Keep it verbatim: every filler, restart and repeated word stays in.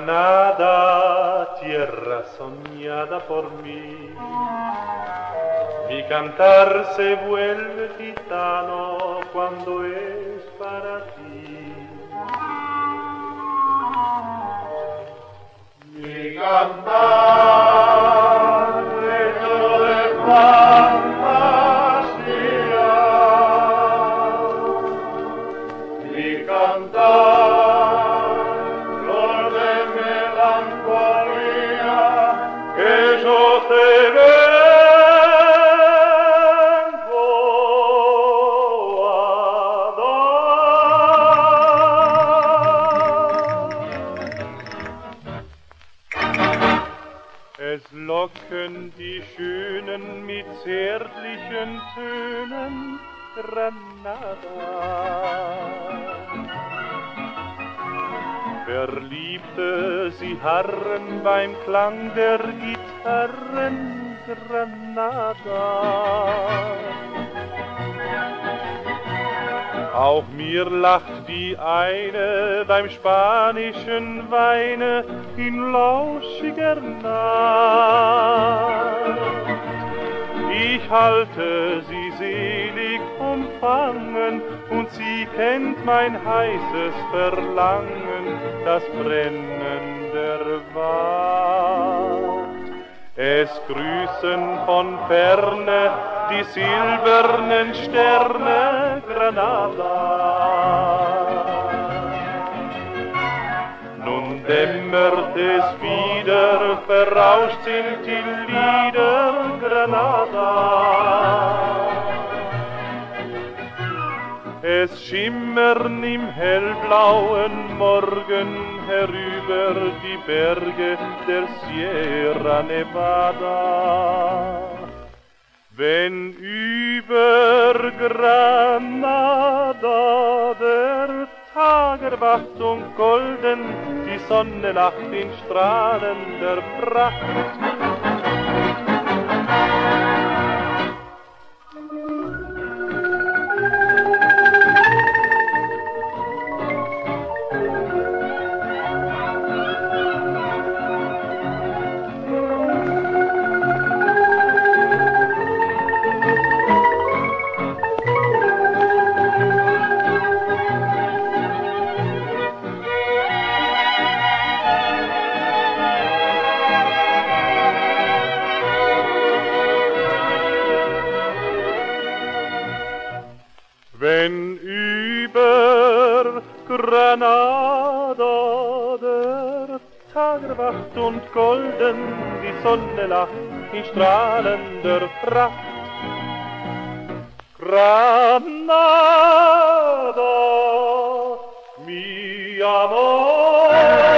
Granada, tierra soñada por mí, mi cantar se vuelve gitano cuando es para ti. Mi cantar hecho de fantasía, mi cantar flor de melancolía que yo te vengo a dar. Es locken die Schönen mit zärtlichen Tönen Granada. Verliebte, sie harren beim Klang der Gitarren Granada. Auch mir lacht die eine beim spanischen Weine in lauschiger Nacht. Ich halte sie selig umfangen und sie kennt mein heißes Verlangen, das Brennen der Wacht. Es grüßen von ferne die silbernen Sterne Granada. Nun dämmert es wieder, verrauscht sind die Lieder Granada. Es schimmern im hellblauen Morgen herüber die Berge der Sierra Nevada. Wenn über Granada der Tag erwacht und golden die Sonne lacht in strahlender Pracht. Wenn über Granada der Tag erwacht und golden die Sonne lacht in strahlender Pracht. Granada, mi amor.